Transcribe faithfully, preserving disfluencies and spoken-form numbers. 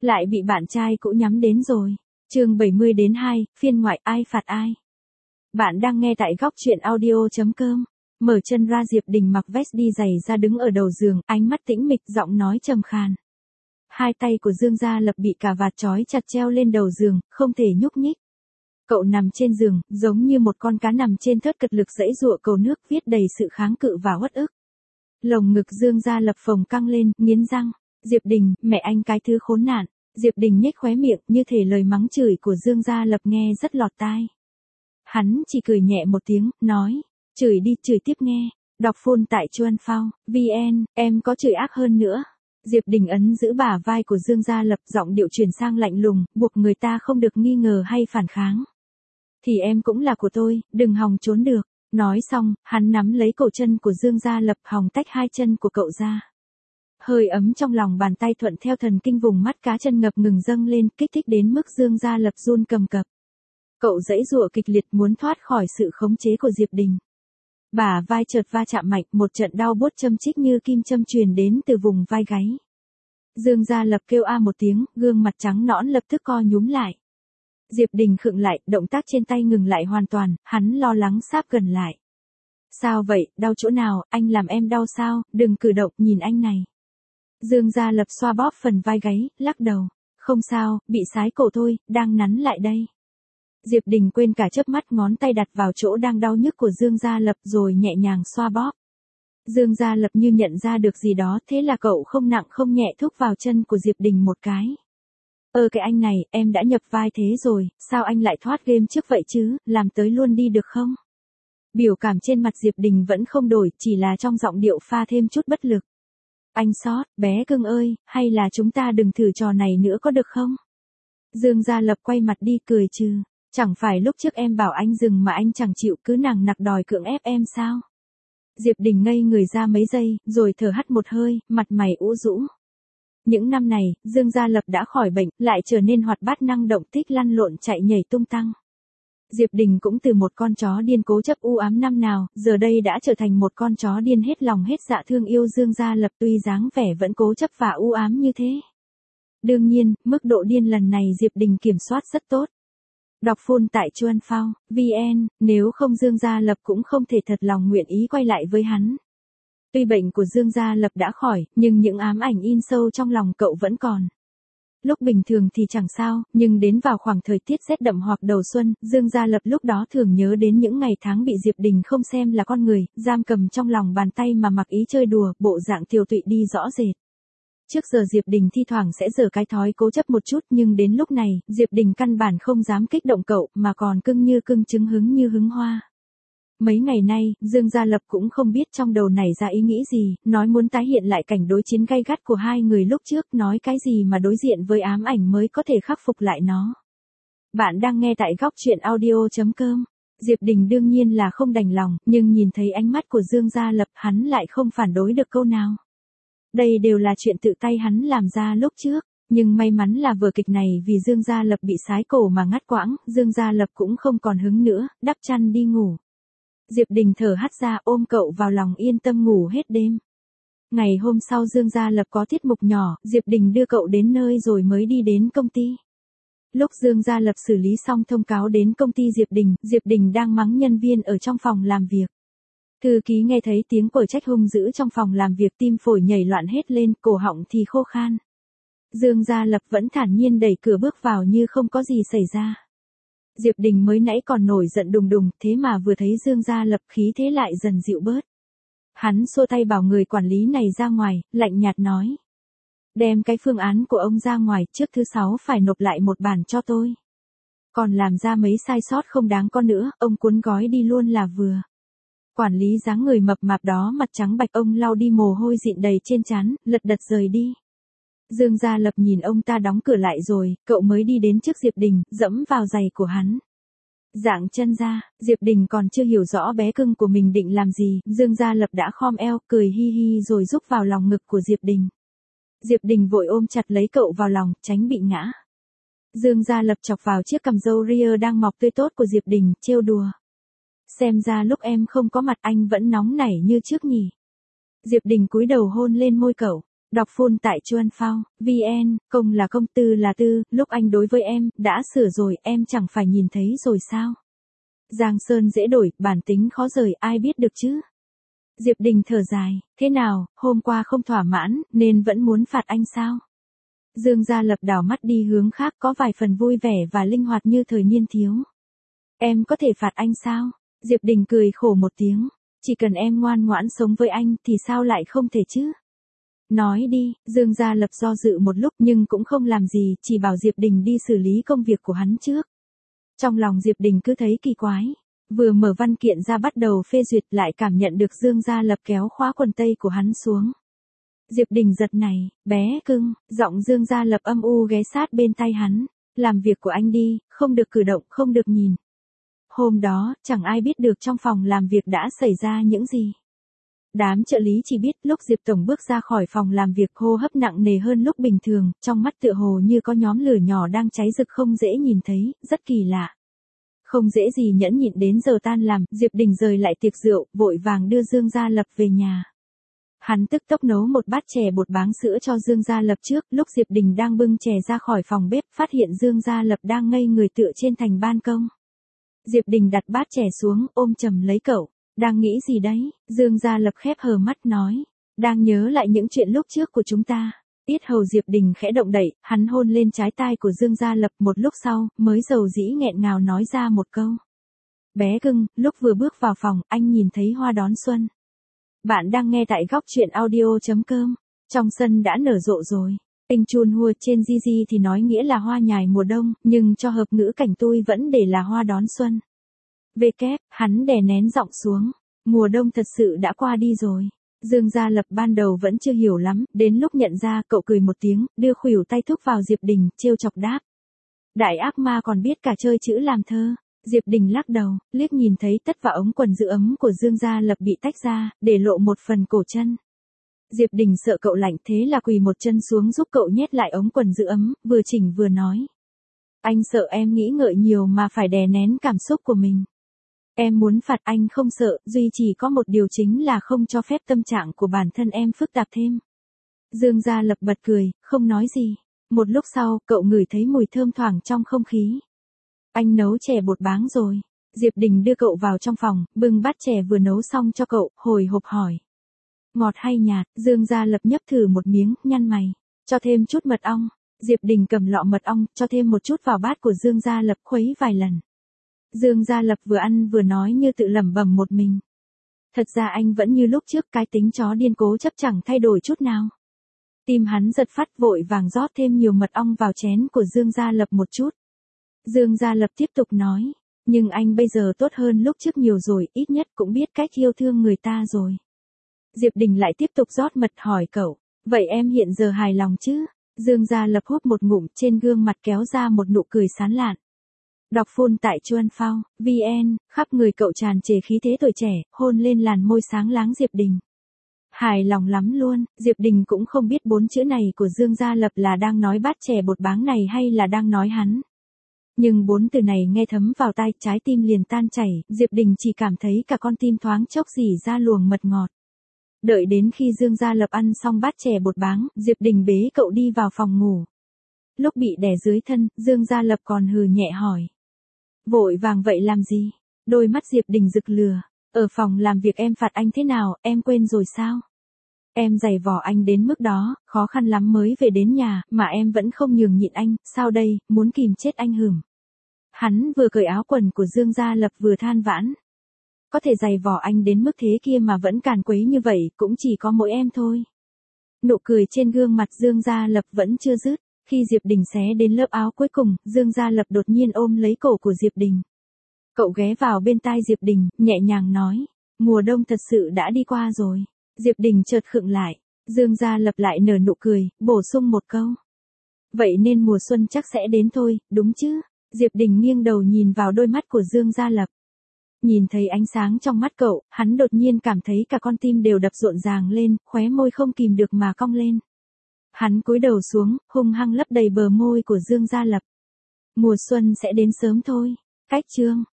lại bị bạn trai cũ nhắm đến rồi. Chương bảy mươi đến hai, phiên ngoại ai phạt ai. Bạn đang nghe tại góc truyện audio chấm com. Mở chân ra, Diệp Đình mặc vest đi giày ra đứng ở đầu giường, ánh mắt tĩnh mịch, giọng nói trầm khàn. Hai tay của Dương Gia Lập bị cà vạt trói chặt treo lên đầu giường, không thể nhúc nhích. Cậu nằm trên giường, giống như một con cá nằm trên thớt cật lực giãy giụa cầu nước, viết đầy sự kháng cự và uất ức. Lồng ngực Dương Gia Lập phồng căng lên, nghiến răng. Diệp Đình, mẹ anh cái thứ khốn nạn. Diệp Đình nhếch khóe miệng, như thể lời mắng chửi của Dương Gia Lập nghe rất lọt tai. Hắn chỉ cười nhẹ một tiếng, nói, chửi đi, chửi tiếp nghe. Đọc phone tại Chuan Phao, vn, em có chửi ác hơn nữa. Diệp Đình ấn giữ bả vai của Dương Gia Lập, giọng điệu chuyển sang lạnh lùng, buộc người ta không được nghi ngờ hay phản kháng. Thì em cũng là của tôi, đừng hòng trốn được. Nói xong, hắn nắm lấy cổ chân của Dương Gia Lập, hòng tách hai chân của cậu ra. Hơi ấm trong lòng bàn tay thuận theo thần kinh vùng mắt cá chân ngập ngừng dâng lên, kích thích đến mức Dương Gia Lập run cầm cập. Cậu giãy giụa kịch liệt muốn thoát khỏi sự khống chế của Diệp Đình. Bả vai chợt va chạm mạnh, một trận đau buốt châm chích như kim châm truyền đến từ vùng vai gáy. Dương Gia Lập kêu a một tiếng, gương mặt trắng nõn lập tức co nhúm lại. Diệp Đình khựng lại, động tác trên tay ngừng lại hoàn toàn, hắn lo lắng sáp gần lại. Sao vậy, đau chỗ nào, anh làm em đau sao, đừng cử động, nhìn anh này. Dương Gia Lập xoa bóp phần vai gáy, lắc đầu. Không sao, bị sái cổ thôi, đang nắn lại đây. Diệp Đình quên cả chớp mắt, ngón tay đặt vào chỗ đang đau nhức của Dương Gia Lập rồi nhẹ nhàng xoa bóp. Dương Gia Lập như nhận ra được gì đó, thế là cậu không nặng không nhẹ thúc vào chân của Diệp Đình một cái. Ơ cái anh này, em đã nhập vai thế rồi, sao anh lại thoát game trước vậy chứ, làm tới luôn đi được không? Biểu cảm trên mặt Diệp Đình vẫn không đổi, chỉ là trong giọng điệu pha thêm chút bất lực. Anh sót, bé cưng ơi, hay là chúng ta đừng thử trò này nữa có được không? Dương Gia Lập quay mặt đi cười trừ. Chẳng phải lúc trước em bảo anh dừng mà anh chẳng chịu, cứ nằng nặc đòi cưỡng ép em sao? Diệp Đình ngây người ra mấy giây, rồi thở hắt một hơi, mặt mày u rũ. Những năm này, Dương Gia Lập đã khỏi bệnh, lại trở nên hoạt bát năng động, thích lăn lộn chạy nhảy tung tăng. Diệp Đình cũng từ một con chó điên cố chấp u ám năm nào, giờ đây đã trở thành một con chó điên hết lòng hết dạ thương yêu Dương Gia Lập, tuy dáng vẻ vẫn cố chấp và u ám như thế. Đương nhiên, mức độ điên lần này Diệp Đình kiểm soát rất tốt. Đọc phone tại Chuan Phao, vn, nếu không Dương Gia Lập cũng không thể thật lòng nguyện ý quay lại với hắn. Tuy bệnh của Dương Gia Lập đã khỏi, nhưng những ám ảnh in sâu trong lòng cậu vẫn còn. Lúc bình thường thì chẳng sao, nhưng đến vào khoảng thời tiết rét đậm hoặc đầu xuân, Dương Gia Lập lúc đó thường nhớ đến những ngày tháng bị Diệp Đình không xem là con người, giam cầm trong lòng bàn tay mà mặc ý chơi đùa, bộ dạng tiều tụy đi rõ rệt. Trước giờ Diệp Đình thi thoảng sẽ giở cái thói cố chấp một chút, nhưng đến lúc này, Diệp Đình căn bản không dám kích động cậu, mà còn cưng như cưng trứng, hứng như hứng hoa. Mấy ngày nay, Dương Gia Lập cũng không biết trong đầu nảy ra ý nghĩ gì, nói muốn tái hiện lại cảnh đối chiến gay gắt của hai người lúc trước, nói cái gì mà đối diện với ám ảnh mới có thể khắc phục lại nó. Bạn đang nghe tại góc truyện audio chấm com. Diệp Đình đương nhiên là không đành lòng, nhưng nhìn thấy ánh mắt của Dương Gia Lập, hắn lại không phản đối được câu nào. Đây đều là chuyện tự tay hắn làm ra lúc trước, nhưng may mắn là vở kịch này vì Dương Gia Lập bị sái cổ mà ngắt quãng, Dương Gia Lập cũng không còn hứng nữa, đắp chăn đi ngủ. Diệp Đình thở hắt ra, ôm cậu vào lòng, yên tâm ngủ hết đêm. Ngày hôm sau Dương Gia Lập có tiết mục nhỏ, Diệp Đình đưa cậu đến nơi rồi mới đi đến công ty. Lúc Dương Gia Lập xử lý xong thông cáo đến công ty Diệp Đình, Diệp Đình đang mắng nhân viên ở trong phòng làm việc. Thư ký nghe thấy tiếng quở trách hung dữ trong phòng làm việc, tim phổi nhảy loạn hết lên, cổ họng thì khô khan. Dương Gia Lập vẫn thản nhiên đẩy cửa bước vào như không có gì xảy ra. Diệp Đình mới nãy còn nổi giận đùng đùng, thế mà vừa thấy Dương Gia Lập khí thế lại dần dịu bớt. Hắn xua tay bảo người quản lý này ra ngoài, lạnh nhạt nói. Đem cái phương án của ông ra ngoài, trước thứ sáu phải nộp lại một bản cho tôi. Còn làm ra mấy sai sót không đáng có nữa, ông cuốn gói đi luôn là vừa. Quản lý dáng người mập mạp đó mặt trắng bạch, ông lau đi mồ hôi dịn đầy trên trán, lật đật rời đi. Dương Gia Lập nhìn ông ta đóng cửa lại rồi, cậu mới đi đến trước Diệp Đình, dẫm vào giày của hắn. Dạng chân ra, Diệp Đình còn chưa hiểu rõ bé cưng của mình định làm gì, Dương Gia Lập đã khom eo, cười hi hi rồi rúc vào lòng ngực của Diệp Đình. Diệp Đình vội ôm chặt lấy cậu vào lòng, tránh bị ngã. Dương Gia Lập chọc vào chiếc cằm râu ria đang mọc tươi tốt của Diệp Đình, trêu đùa. Xem ra lúc em không có mặt anh vẫn nóng nảy như trước nhỉ. Diệp Đình cúi đầu hôn lên môi cậu. Đọc full tại chuan phao, vn, công là công, tư là tư, lúc anh đối với em, đã sửa rồi, em chẳng phải nhìn thấy rồi sao? Giang sơn dễ đổi, bản tính khó rời, ai biết được chứ? Diệp Đình thở dài, thế nào, hôm qua không thỏa mãn, nên vẫn muốn phạt anh sao? Dương Gia Lập đảo mắt đi hướng khác, có vài phần vui vẻ và linh hoạt như thời niên thiếu. Em có thể phạt anh sao? Diệp Đình cười khổ một tiếng, chỉ cần em ngoan ngoãn sống với anh thì sao lại không thể chứ? Nói đi, Dương Gia Lập do dự một lúc nhưng cũng không làm gì, chỉ bảo Diệp Đình đi xử lý công việc của hắn trước. Trong lòng Diệp Đình cứ thấy kỳ quái, vừa mở văn kiện ra bắt đầu phê duyệt lại cảm nhận được Dương Gia Lập kéo khóa quần tây của hắn xuống. Diệp Đình giật này, bé cưng, giọng Dương Gia Lập âm u ghé sát bên tay hắn, làm việc của anh đi, không được cử động, không được nhìn. Hôm đó, chẳng ai biết được trong phòng làm việc đã xảy ra những gì. Đám trợ lý chỉ biết lúc Diệp Tổng bước ra khỏi phòng làm việc hô hấp nặng nề hơn lúc bình thường, trong mắt tựa hồ như có nhóm lửa nhỏ đang cháy rực không dễ nhìn thấy, rất kỳ lạ. Không dễ gì nhẫn nhịn đến giờ tan làm, Diệp Đình rời lại tiệc rượu, vội vàng đưa Dương Gia Lập về nhà. Hắn tức tốc nấu một bát chè bột báng sữa cho Dương Gia Lập trước, lúc Diệp Đình đang bưng chè ra khỏi phòng bếp, phát hiện Dương Gia Lập đang ngây người tựa trên thành ban công. Diệp Đình đặt bát chè xuống, ôm chầm lấy cậu. Đang nghĩ gì đấy? Dương Gia Lập khép hờ mắt nói. Đang nhớ lại những chuyện lúc trước của chúng ta. Yết hầu Diệp Đình khẽ động đậy, hắn hôn lên trái tai của Dương Gia Lập, một lúc sau, mới dầu dĩ nghẹn ngào nói ra một câu. Bé cưng, lúc vừa bước vào phòng, anh nhìn thấy hoa đón xuân. Bạn đang nghe tại góc truyện audio chấm com. Trong sân đã nở rộ rồi. Tinh chun hua trên Gigi thì nói nghĩa là hoa nhài mùa đông, nhưng cho hợp ngữ cảnh tôi vẫn để là hoa đón xuân. Về kép, hắn đè nén giọng xuống. Mùa đông thật sự đã qua đi rồi. Dương Gia Lập ban đầu vẫn chưa hiểu lắm, đến lúc nhận ra cậu cười một tiếng, đưa khuỷu tay thúc vào Diệp Đình, trêu chọc đáp. Đại ác ma còn biết cả chơi chữ làm thơ. Diệp Đình lắc đầu, liếc nhìn thấy tất và ống quần giữ ấm của Dương Gia Lập bị tách ra, để lộ một phần cổ chân. Diệp Đình sợ cậu lạnh thế là quỳ một chân xuống giúp cậu nhét lại ống quần giữ ấm, vừa chỉnh vừa nói. Anh sợ em nghĩ ngợi nhiều mà phải đè nén cảm xúc của mình. Em muốn phạt anh không sợ, duy chỉ có một điều chính là không cho phép tâm trạng của bản thân em phức tạp thêm. Dương Gia Lập bật cười, không nói gì. Một lúc sau, cậu ngửi thấy mùi thơm thoảng trong không khí. Anh nấu chè bột báng rồi. Diệp Đình đưa cậu vào trong phòng, bưng bát chè vừa nấu xong cho cậu, hồi hộp hỏi. Ngọt hay nhạt? Dương Gia Lập nhấp thử một miếng, nhăn mày. Cho thêm chút mật ong. Diệp Đình cầm lọ mật ong, cho thêm một chút vào bát của Dương Gia Lập, khuấy vài lần. Dương Gia Lập vừa ăn vừa nói như tự lẩm bẩm một mình. Thật ra anh vẫn như lúc trước, cái tính chó điên cố chấp chẳng thay đổi chút nào. Tim hắn giật phát, vội vàng rót thêm nhiều mật ong vào chén của Dương Gia Lập một chút. Dương Gia Lập tiếp tục nói, nhưng anh bây giờ tốt hơn lúc trước nhiều rồi, ít nhất cũng biết cách yêu thương người ta rồi. Diệp Đình lại tiếp tục rót mật hỏi cậu, vậy em hiện giờ hài lòng chứ? Dương Gia Lập hút một ngụm, trên gương mặt kéo ra một nụ cười sán lạn. Đọc full tại chuan phao, vn, khắp người cậu tràn trề khí thế tuổi trẻ, hôn lên làn môi sáng láng Diệp Đình. Hài lòng lắm luôn, Diệp Đình cũng không biết bốn chữ này của Dương Gia Lập là đang nói bát chè bột báng này hay là đang nói hắn. Nhưng bốn từ này nghe thấm vào tai, trái tim liền tan chảy, Diệp Đình chỉ cảm thấy cả con tim thoáng chốc rỉ ra luồng mật ngọt. Đợi đến khi Dương Gia Lập ăn xong bát chè bột báng, Diệp Đình bế cậu đi vào phòng ngủ. Lúc bị đè dưới thân, Dương Gia Lập còn hừ nhẹ hỏi. Vội vàng vậy làm gì? Đôi mắt Diệp Đình rực lửa. Ở phòng làm việc em phạt anh thế nào, em quên rồi sao? Em giày vò anh đến mức đó, khó khăn lắm mới về đến nhà, mà em vẫn không nhường nhịn anh, sao đây, muốn kìm chết anh hửm. Hắn vừa cởi áo quần của Dương Gia Lập vừa than vãn. Có thể giày vò anh đến mức thế kia mà vẫn càn quấy như vậy, cũng chỉ có mỗi em thôi. Nụ cười trên gương mặt Dương Gia Lập vẫn chưa dứt. Khi Diệp Đình xé đến lớp áo cuối cùng, Dương Gia Lập đột nhiên ôm lấy cổ của Diệp Đình. Cậu ghé vào bên tai Diệp Đình, nhẹ nhàng nói, mùa đông thật sự đã đi qua rồi. Diệp Đình chợt khựng lại, Dương Gia Lập lại nở nụ cười, bổ sung một câu. Vậy nên mùa xuân chắc sẽ đến thôi, đúng chứ? Diệp Đình nghiêng đầu nhìn vào đôi mắt của Dương Gia Lập. Nhìn thấy ánh sáng trong mắt cậu, hắn đột nhiên cảm thấy cả con tim đều đập rộn ràng lên, khóe môi không kìm được mà cong lên. Hắn cúi đầu xuống, hung hăng lấp đầy bờ môi của Dương Gia Lập. Mùa xuân sẽ đến sớm thôi. Cách chương